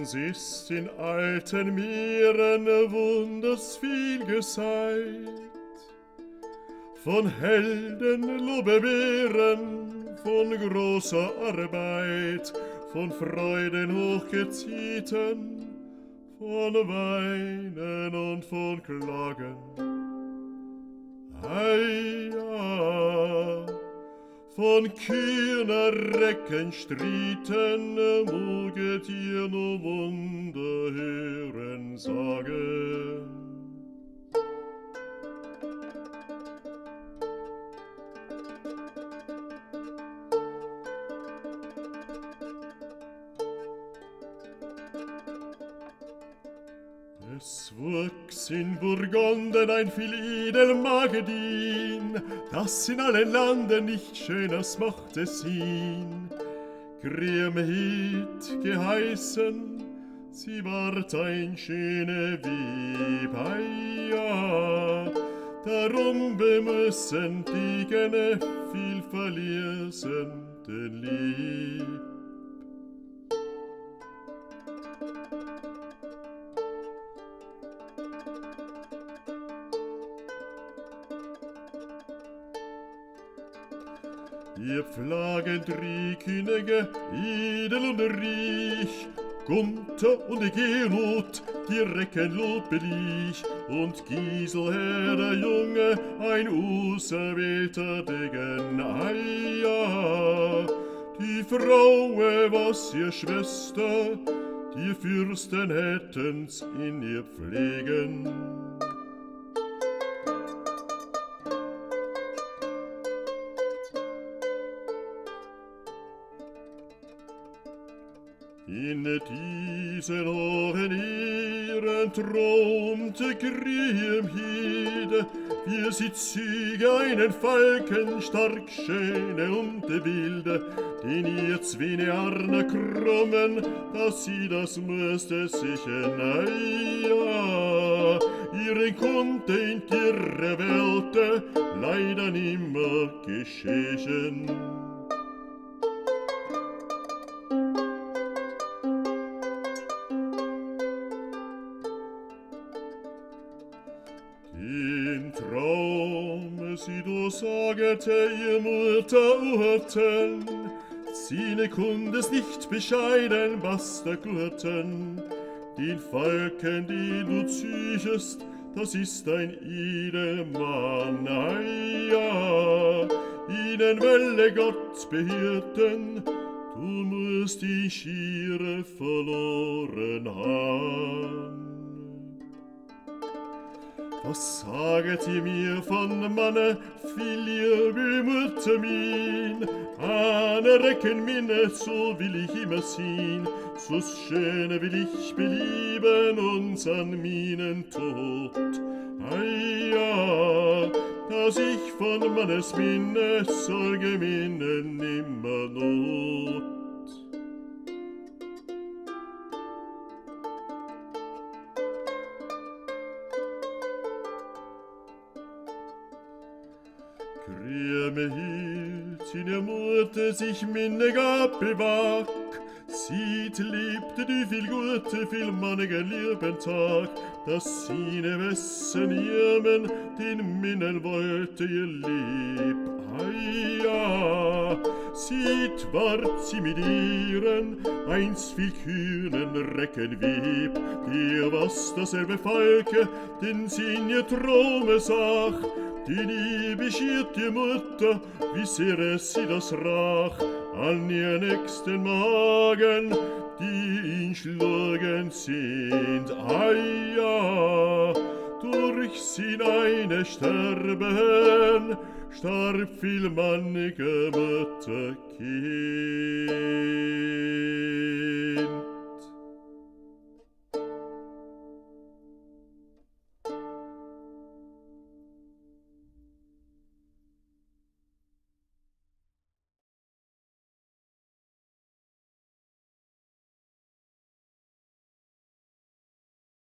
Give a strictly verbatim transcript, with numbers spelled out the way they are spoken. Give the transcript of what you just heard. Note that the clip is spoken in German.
Uns ist in alten Meeren wunders viel geseit, von Helden, Lobbewehren, von großer Arbeit, von Freuden hochgezieten, von Weinen und von Klagen. Eia, von kühner Recken Streiten, moget ihr nur Wunder hören sagen. Es wuchs in Burgunden ein viel edel Magedin, das in allen Landen nicht schöners mochte sehen. Kriemhild geheißen, sie ward ein schöne Weib, ja. Darum bemüssen die Gene viel verließen den Lieb. Ihr pflagen drei Könige, edel und reich, Gunther und Egenot, die Recken loblich, und Giselher, der Junge, ein auserwählter Degen, eia. Die Fraue was ihr Schwester, die Fürsten hätten's in ihr pflegen. In diesen Ohren ihren traumte Kriemhild, wie sie züge einen Falken, stark schöne und wilde, den ihr zwine Arne krummen, dass sie das müsste sich eia. Ihren konnte in ihre Welt leider nimmer geschehen. Den Traum, sie du sagete ihr Mutter urten, sie konnte es nicht bescheiden, was der Gurten. Den Falken, den du züchest, das ist ein Edelmann, eia. Ihnen welle Gott behirten, du musst die Schiere verloren haben. Was saget ihr mir von Manne, viel ihr Mutter min? Eine Recken minne, so will ich immer sehen, so schöne will ich belieben uns an meinen Tod. Eia, dass ich von Mannes Minne Sorge minne nimmer Not. Kriemhild in ihr Mutter sich minne gab bewack, sieht lebte du viel Gute, viel mannigen lieben Tag, dass sie ne Wessen jemen, den minnen wollte ihr Lieb, eia. Sieht ward sie mit ihren, einst viel kühnen Recken wieb, dir was dasselbe Falke, den sie in ihr Traume sah, die Liebe schiert die Mutter, wie sehr es sie das rach, an ihr nächsten Magen, die ihn schlagen sind, eia. Durch sie eine sterben, starb viel mannige Mütterkind.